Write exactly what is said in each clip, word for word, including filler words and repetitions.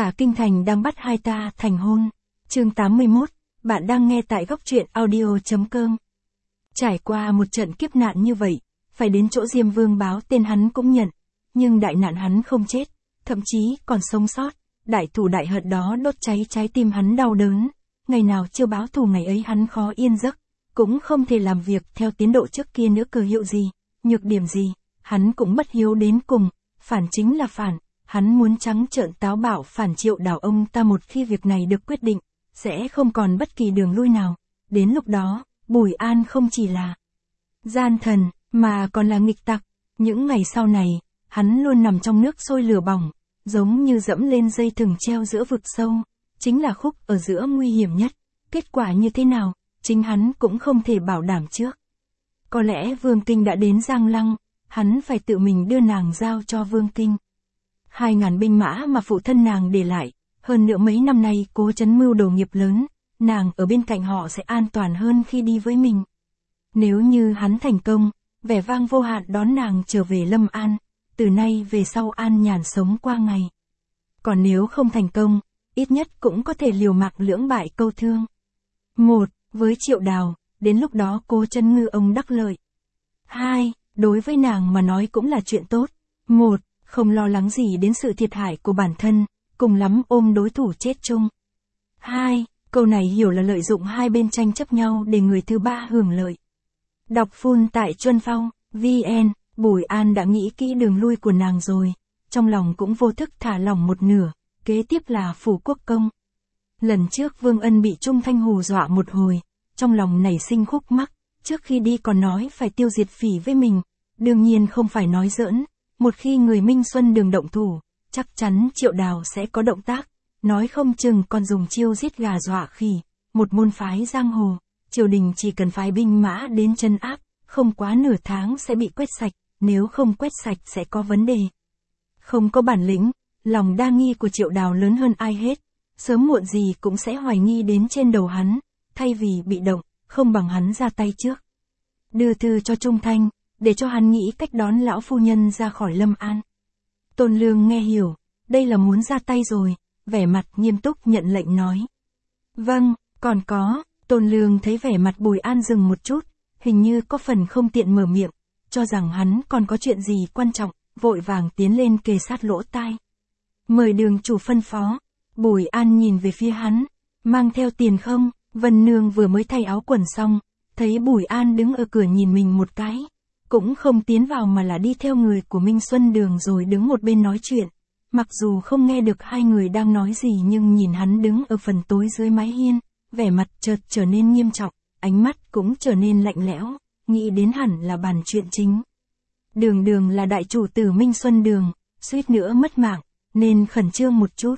Cả kinh thành đang bắt hai ta thành hôn. Chương tám mươi mốt, bạn đang nghe tại góc truyện audio chấm com. Trải qua một trận kiếp nạn như vậy, phải đến chỗ Diêm Vương báo tên hắn cũng nhận, nhưng đại nạn hắn không chết, thậm chí còn sống sót. Đại thù đại hận đó đốt cháy trái tim hắn đau đớn, ngày nào chưa báo thù ngày ấy hắn khó yên giấc, cũng không thể làm việc theo tiến độ trước kia nữa. Cờ hiệu gì, nhược điểm gì, hắn cũng bất hiếu đến cùng, phản chính là phản, hắn muốn trắng trợn táo bạo phản Triệu Đào ông ta. Một khi việc này được quyết định, sẽ không còn bất kỳ đường lui nào. Đến lúc đó, Bùi An không chỉ là gian thần, mà còn là nghịch tặc. Những ngày sau này, hắn luôn nằm trong nước sôi lửa bỏng, giống như dẫm lên dây thừng treo giữa vực sâu, chính là khúc ở giữa nguy hiểm nhất. Kết quả như thế nào, chính hắn cũng không thể bảo đảm trước. Có lẽ Vương Kinh đã đến Giang Lăng, hắn phải tự mình đưa nàng giao cho Vương Kinh. Hai ngàn binh mã mà phụ thân nàng để lại, hơn nữa mấy năm nay cố chấn mưu đồ nghiệp lớn, nàng ở bên cạnh họ sẽ an toàn hơn khi đi với mình. Nếu như hắn thành công, vẻ vang vô hạn đón nàng trở về Lâm An, từ nay về sau an nhàn sống qua ngày. Còn nếu không thành công, ít nhất cũng có thể liều mạng lưỡng bại câu thương. Một, với Triệu Đào, đến lúc đó cố chân ngư ông đắc lợi. Hai, đối với nàng mà nói cũng là chuyện tốt. Một, không lo lắng gì đến sự thiệt hại của bản thân, cùng lắm ôm đối thủ chết chung. Hai, câu này hiểu là lợi dụng hai bên tranh chấp nhau để người thứ ba hưởng lợi. Đọc full tại Chuân Phong, vê en, Bùi An đã nghĩ kỹ đường lui của nàng rồi, trong lòng cũng vô thức thả lỏng một nửa, kế tiếp là Phủ Quốc Công. Lần trước Vương Ân bị Trung Thanh hù dọa một hồi, trong lòng nảy sinh khúc mắc, trước khi đi còn nói phải tiêu diệt Phỉ với mình, đương nhiên không phải nói giỡn, một khi người Minh Xuân Đường động thủ, chắc chắn Triệu Đào sẽ có động tác, nói không chừng còn dùng chiêu giết gà dọa khỉ, một môn phái giang hồ, triều đình chỉ cần phái binh mã đến trấn áp, không quá nửa tháng sẽ bị quét sạch, nếu không quét sạch sẽ có vấn đề. Không có bản lĩnh, lòng đa nghi của Triệu Đào lớn hơn ai hết, sớm muộn gì cũng sẽ hoài nghi đến trên đầu hắn, thay vì bị động, không bằng hắn ra tay trước. Đưa thư cho Trung Thanh, để cho hắn nghĩ cách đón lão phu nhân ra khỏi Lâm An. Tôn Lương nghe hiểu, đây là muốn ra tay rồi, vẻ mặt nghiêm túc nhận lệnh nói. Vâng, còn có, Tôn Lương thấy vẻ mặt Bùi An dừng một chút, hình như có phần không tiện mở miệng, cho rằng hắn còn có chuyện gì quan trọng, vội vàng tiến lên kề sát lỗ tai. Mời đường chủ phân phó. Bùi An nhìn về phía hắn, mang theo tiền không? Vân Nương vừa mới thay áo quần xong, thấy Bùi An đứng ở cửa nhìn mình một cái, cũng không tiến vào mà là đi theo người của Minh Xuân Đường rồi đứng một bên nói chuyện. Mặc dù không nghe được hai người đang nói gì nhưng nhìn hắn đứng ở phần tối dưới mái hiên, vẻ mặt chợt trở nên nghiêm trọng, ánh mắt cũng trở nên lạnh lẽo, nghĩ đến hẳn là bàn chuyện chính. Đường Đường là đại chủ tử Minh Xuân Đường, suýt nữa mất mạng, nên khẩn trương một chút.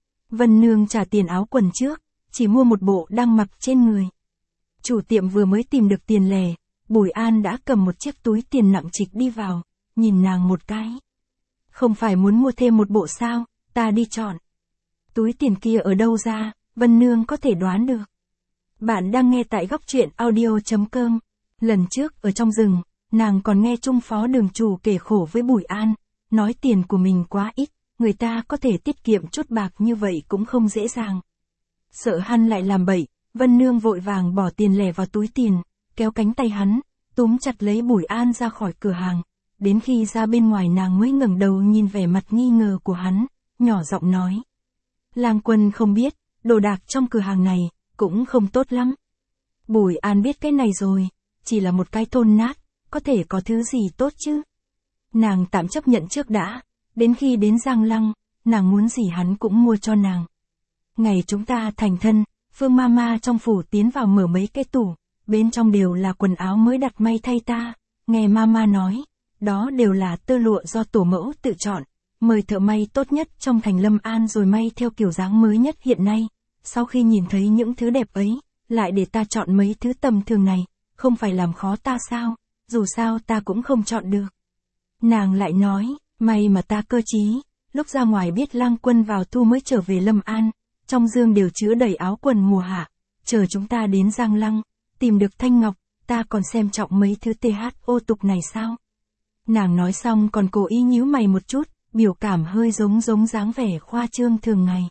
Vân Nương trả tiền áo quần trước, chỉ mua một bộ đang mặc trên người. Chủ tiệm vừa mới tìm được tiền lẻ, Bùi An đã cầm một chiếc túi tiền nặng trịch đi vào, nhìn nàng một cái. Không phải muốn mua thêm một bộ sao, ta đi chọn. Túi tiền kia ở đâu ra, Vân Nương có thể đoán được. Bạn đang nghe tại góc truyện audio chấm com. Lần trước ở trong rừng, nàng còn nghe Trung Phó Đường chủ kể khổ với Bùi An, nói tiền của mình quá ít, người ta có thể tiết kiệm chút bạc như vậy cũng không dễ dàng. Sợ hắn lại làm bậy, Vân Nương vội vàng bỏ tiền lẻ vào túi tiền, kéo cánh tay hắn, túm chặt lấy Bùi An ra khỏi cửa hàng. Đến khi ra bên ngoài nàng mới ngẩng đầu nhìn vẻ mặt nghi ngờ của hắn, nhỏ giọng nói. Lang Quân không biết, đồ đạc trong cửa hàng này, cũng không tốt lắm. Bùi An biết cái này rồi, chỉ là một cái thôn nát, có thể có thứ gì tốt chứ. Nàng tạm chấp nhận trước đã, đến khi đến Giang Lăng, nàng muốn gì hắn cũng mua cho nàng. Ngày chúng ta thành thân, Phương Mama trong phủ tiến vào mở mấy cái tủ, bên trong đều là quần áo mới đặt may thay ta, nghe Mama nói. Đó đều là tơ lụa do tổ mẫu tự chọn, mời thợ may tốt nhất trong thành Lâm An rồi may theo kiểu dáng mới nhất hiện nay. Sau khi nhìn thấy những thứ đẹp ấy, lại để ta chọn mấy thứ tầm thường này, không phải làm khó ta sao, dù sao ta cũng không chọn được. Nàng lại nói, may mà ta cơ trí, lúc ra ngoài biết Lang Quân vào thu mới trở về Lâm An, trong dương đều chứa đầy áo quần mùa hạ, chờ chúng ta đến Giang Lăng, tìm được thanh ngọc, ta còn xem trọng mấy thứ th ô tục này sao. Nàng nói xong còn cố ý nhíu mày một chút, biểu cảm hơi giống giống dáng vẻ khoa trương thường ngày.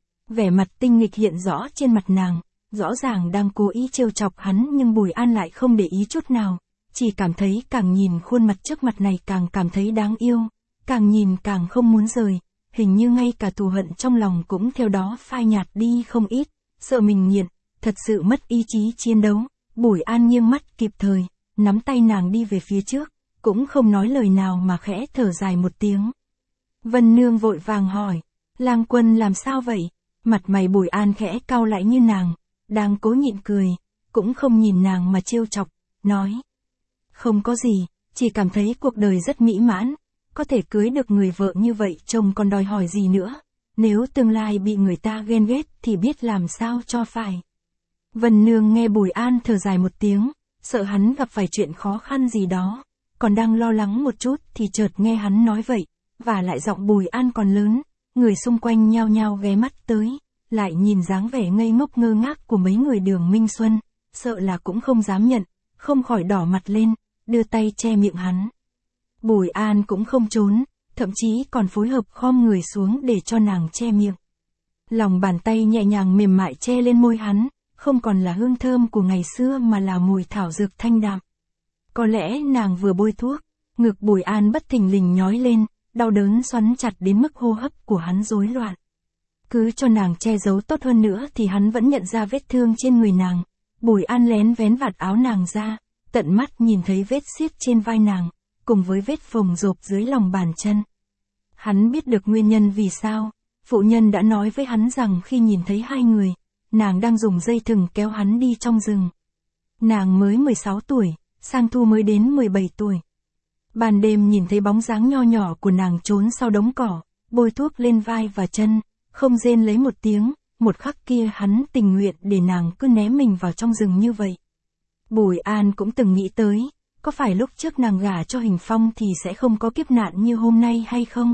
Vẻ mặt tinh nghịch hiện rõ trên mặt nàng, rõ ràng đang cố ý trêu chọc hắn nhưng Bùi An lại không để ý chút nào, chỉ cảm thấy càng nhìn khuôn mặt trước mặt này càng cảm thấy đáng yêu, càng nhìn càng không muốn rời, hình như ngay cả thù hận trong lòng cũng theo đó phai nhạt đi không ít, sợ mình nghiện, thật sự mất ý chí chiến đấu, Bùi An nghiêng mắt kịp thời, nắm tay nàng đi về phía trước, cũng không nói lời nào mà khẽ thở dài một tiếng. Vân Nương vội vàng hỏi, Lang Quân làm sao vậy? Mặt mày Bùi An khẽ cau lại như nàng, đang cố nhịn cười, cũng không nhìn nàng mà trêu chọc, nói. Không có gì, chỉ cảm thấy cuộc đời rất mỹ mãn, có thể cưới được người vợ như vậy chồng còn đòi hỏi gì nữa, nếu tương lai bị người ta ghen ghét thì biết làm sao cho phải. Vân Nương nghe Bùi An thở dài một tiếng, sợ hắn gặp phải chuyện khó khăn gì đó, còn đang lo lắng một chút thì chợt nghe hắn nói vậy, và lại giọng Bùi An còn lớn, người xung quanh nhao nhao ghé mắt tới, lại nhìn dáng vẻ ngây ngốc ngơ ngác của mấy người Đường Minh Xuân, sợ là cũng không dám nhận, không khỏi đỏ mặt lên, đưa tay che miệng hắn. Bùi An cũng không trốn, thậm chí còn phối hợp khom người xuống để cho nàng che miệng. Lòng bàn tay nhẹ nhàng mềm mại che lên môi hắn, không còn là hương thơm của ngày xưa mà là mùi thảo dược thanh đạm. Có lẽ nàng vừa bôi thuốc, ngực Bùi An bất thình lình nhói lên, đau đớn xoắn chặt đến mức hô hấp của hắn rối loạn. Cứ cho nàng che giấu tốt hơn nữa thì hắn vẫn nhận ra vết thương trên người nàng. Bùi An lén vén vạt áo nàng ra, tận mắt nhìn thấy vết xiết trên vai nàng, cùng với vết phồng rộp dưới lòng bàn chân. Hắn biết được nguyên nhân vì sao, phụ nhân đã nói với hắn rằng khi nhìn thấy hai người, nàng đang dùng dây thừng kéo hắn đi trong rừng. Nàng mới mười sáu tuổi, Sang Thu mới đến mười bảy tuổi. Ban đêm nhìn thấy bóng dáng nho nhỏ của nàng trốn sau đống cỏ, bôi thuốc lên vai và chân, không rên lấy một tiếng, một khắc kia hắn tình nguyện để nàng cứ ném mình vào trong rừng như vậy. Bùi An cũng từng nghĩ tới, có phải lúc trước nàng gả cho Hình Phong thì sẽ không có kiếp nạn như hôm nay hay không?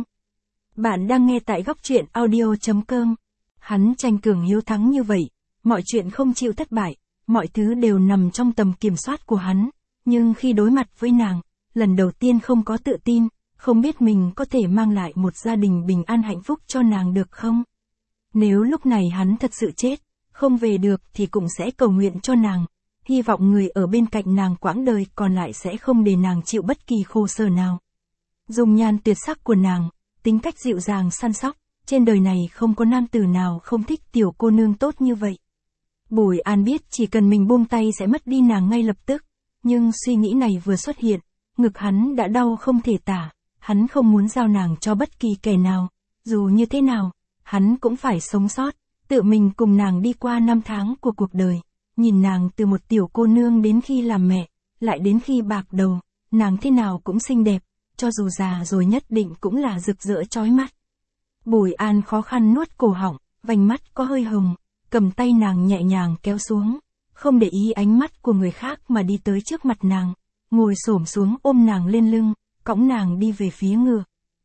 Bạn đang nghe tại góc truyện audio chấm com. Hắn tranh cường hiếu thắng như vậy, mọi chuyện không chịu thất bại, mọi thứ đều nằm trong tầm kiểm soát của hắn, nhưng khi đối mặt với nàng, lần đầu tiên không có tự tin, không biết mình có thể mang lại một gia đình bình an hạnh phúc cho nàng được không? Nếu lúc này hắn thật sự chết, không về được thì cũng sẽ cầu nguyện cho nàng, hy vọng người ở bên cạnh nàng quãng đời còn lại sẽ không để nàng chịu bất kỳ khổ sở nào. Dung nhan tuyệt sắc của nàng, tính cách dịu dàng săn sóc, trên đời này không có nam tử nào không thích tiểu cô nương tốt như vậy. Bùi An biết chỉ cần mình buông tay sẽ mất đi nàng ngay lập tức, nhưng suy nghĩ này vừa xuất hiện, ngực hắn đã đau không thể tả, hắn không muốn giao nàng cho bất kỳ kẻ nào, dù như thế nào, hắn cũng phải sống sót, tự mình cùng nàng đi qua năm tháng của cuộc đời, nhìn nàng từ một tiểu cô nương đến khi làm mẹ, lại đến khi bạc đầu, nàng thế nào cũng xinh đẹp, cho dù già rồi nhất định cũng là rực rỡ chói mắt. Bùi An khó khăn nuốt cổ họng, vành mắt có hơi hồng, cầm tay nàng nhẹ nhàng kéo xuống, không để ý ánh mắt của người khác mà đi tới trước mặt nàng, ngồi xổm xuống ôm nàng lên lưng, cõng nàng đi về phía ngựa.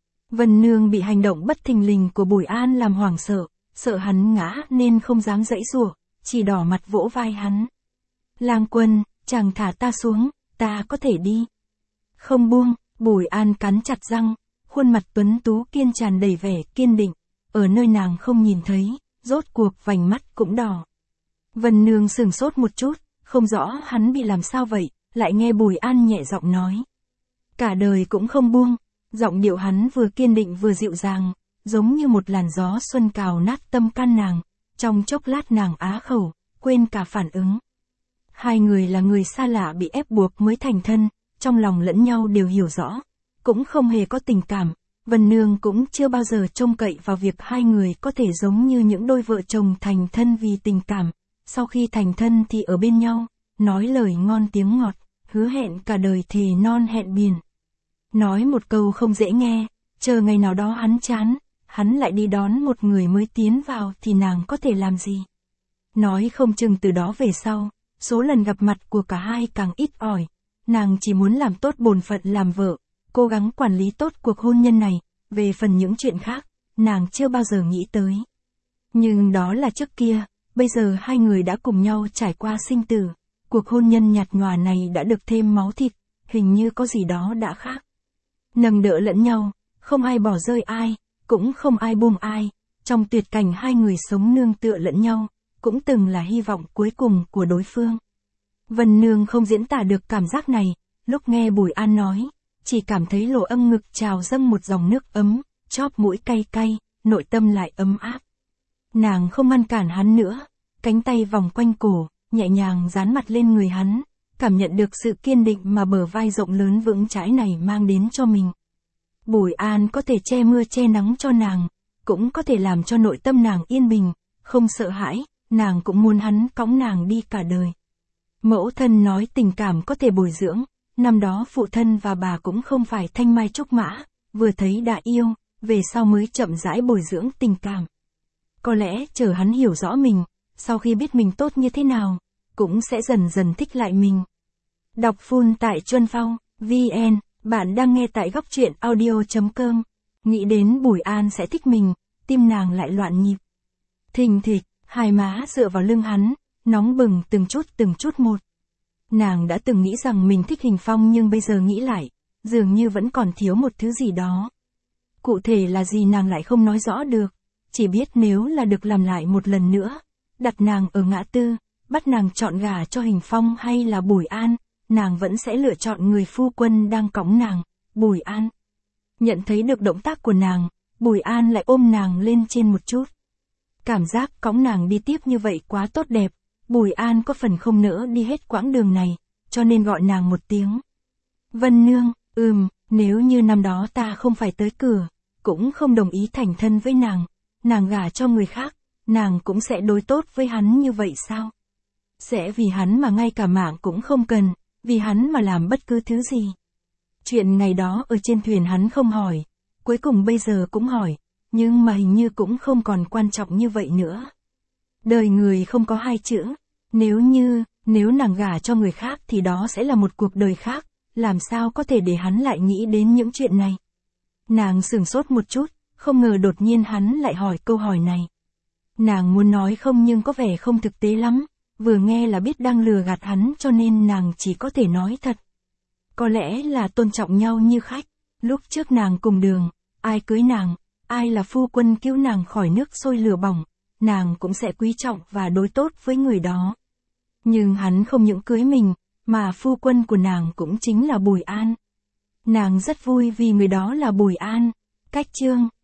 Vân Nương bị hành động bất thình lình của Bùi An làm hoảng sợ, sợ hắn ngã nên không dám giãy giụa, chỉ đỏ mặt vỗ vai hắn. Lang Quân, chàng thả ta xuống, ta có thể đi. Không buông, Bùi An cắn chặt răng, khuôn mặt tuấn tú kiên tràn đầy vẻ kiên định, ở nơi nàng không nhìn thấy, rốt cuộc vành mắt cũng đỏ. Vân Nương sửng sốt một chút, không rõ hắn bị làm sao vậy, lại nghe Bùi An nhẹ giọng nói. Cả đời cũng không buông, giọng điệu hắn vừa kiên định vừa dịu dàng, giống như một làn gió xuân cào nát tâm can nàng, trong chốc lát nàng á khẩu, quên cả phản ứng. Hai người là người xa lạ bị ép buộc mới thành thân, trong lòng lẫn nhau đều hiểu rõ, cũng không hề có tình cảm, Vân Nương cũng chưa bao giờ trông cậy vào việc hai người có thể giống như những đôi vợ chồng thành thân vì tình cảm, sau khi thành thân thì ở bên nhau, nói lời ngon tiếng ngọt, hứa hẹn cả đời thề non hẹn biển. Nói một câu không dễ nghe, chờ ngày nào đó hắn chán, hắn lại đi đón một người mới tiến vào thì nàng có thể làm gì? Nói không chừng từ đó về sau, số lần gặp mặt của cả hai càng ít ỏi, nàng chỉ muốn làm tốt bổn phận làm vợ, cố gắng quản lý tốt cuộc hôn nhân này, về phần những chuyện khác, nàng chưa bao giờ nghĩ tới. Nhưng đó là trước kia, bây giờ hai người đã cùng nhau trải qua sinh tử, cuộc hôn nhân nhạt nhòa này đã được thêm máu thịt, hình như có gì đó đã khác. Nâng đỡ lẫn nhau, không ai bỏ rơi ai, cũng không ai buông ai, trong tuyệt cảnh hai người sống nương tựa lẫn nhau, cũng từng là hy vọng cuối cùng của đối phương. Vân Nương không diễn tả được cảm giác này, lúc nghe Bùi An nói, chỉ cảm thấy lỗ âm ngực trào dâng một dòng nước ấm, chóp mũi cay cay, nội tâm lại ấm áp. Nàng không ngăn cản hắn nữa, cánh tay vòng quanh cổ, nhẹ nhàng dán mặt lên người hắn, cảm nhận được sự kiên định mà bờ vai rộng lớn vững chãi này mang đến cho mình. Bùi An có thể che mưa che nắng cho nàng, cũng có thể làm cho nội tâm nàng yên bình, không sợ hãi, nàng cũng muốn hắn cõng nàng đi cả đời. Mẫu thân nói tình cảm có thể bồi dưỡng, năm đó phụ thân và bà cũng không phải thanh mai trúc mã, vừa thấy đã yêu, về sau mới chậm rãi bồi dưỡng tình cảm. Có lẽ chờ hắn hiểu rõ mình, sau khi biết mình tốt như thế nào, cũng sẽ dần dần thích lại mình. Đọc full tại Chuân Phong, vn, bạn đang nghe tại góc truyện audio chấm com. Nghĩ đến Bùi An sẽ thích mình, tim nàng lại loạn nhịp. Thình thịch, hai má dựa vào lưng hắn, nóng bừng từng chút từng chút một. Nàng đã từng nghĩ rằng mình thích Hình Phong nhưng bây giờ nghĩ lại, dường như vẫn còn thiếu một thứ gì đó. Cụ thể là gì nàng lại không nói rõ được, chỉ biết nếu là được làm lại một lần nữa, đặt nàng ở ngã tư, bắt nàng chọn gả cho Hình Phong hay là Bùi An, nàng vẫn sẽ lựa chọn người phu quân đang cõng nàng, Bùi An. Nhận thấy được động tác của nàng, Bùi An lại ôm nàng lên trên một chút. Cảm giác cõng nàng đi tiếp như vậy quá tốt đẹp, Bùi An có phần không nỡ đi hết quãng đường này, cho nên gọi nàng một tiếng. Vân Nương, ừm, nếu như năm đó ta không phải tới cửa, cũng không đồng ý thành thân với nàng, nàng gả cho người khác, nàng cũng sẽ đối tốt với hắn như vậy sao? Sẽ vì hắn mà ngay cả mạng cũng không cần, vì hắn mà làm bất cứ thứ gì. Chuyện ngày đó ở trên thuyền hắn không hỏi, cuối cùng bây giờ cũng hỏi, nhưng mà hình như cũng không còn quan trọng như vậy nữa. Đời người không có hai chữ, nếu như, nếu nàng gả cho người khác thì đó sẽ là một cuộc đời khác, làm sao có thể để hắn lại nghĩ đến những chuyện này. Nàng sửng sốt một chút, không ngờ đột nhiên hắn lại hỏi câu hỏi này. Nàng muốn nói không nhưng có vẻ không thực tế lắm, vừa nghe là biết đang lừa gạt hắn cho nên nàng chỉ có thể nói thật. Có lẽ là tôn trọng nhau như khách, lúc trước nàng cùng đường, ai cưới nàng, ai là phu quân cứu nàng khỏi nước sôi lửa bỏng, nàng cũng sẽ quý trọng và đối tốt với người đó. Nhưng hắn không những cưới mình, mà phu quân của nàng cũng chính là Bùi An. Nàng rất vui vì người đó là Bùi An. Cách chương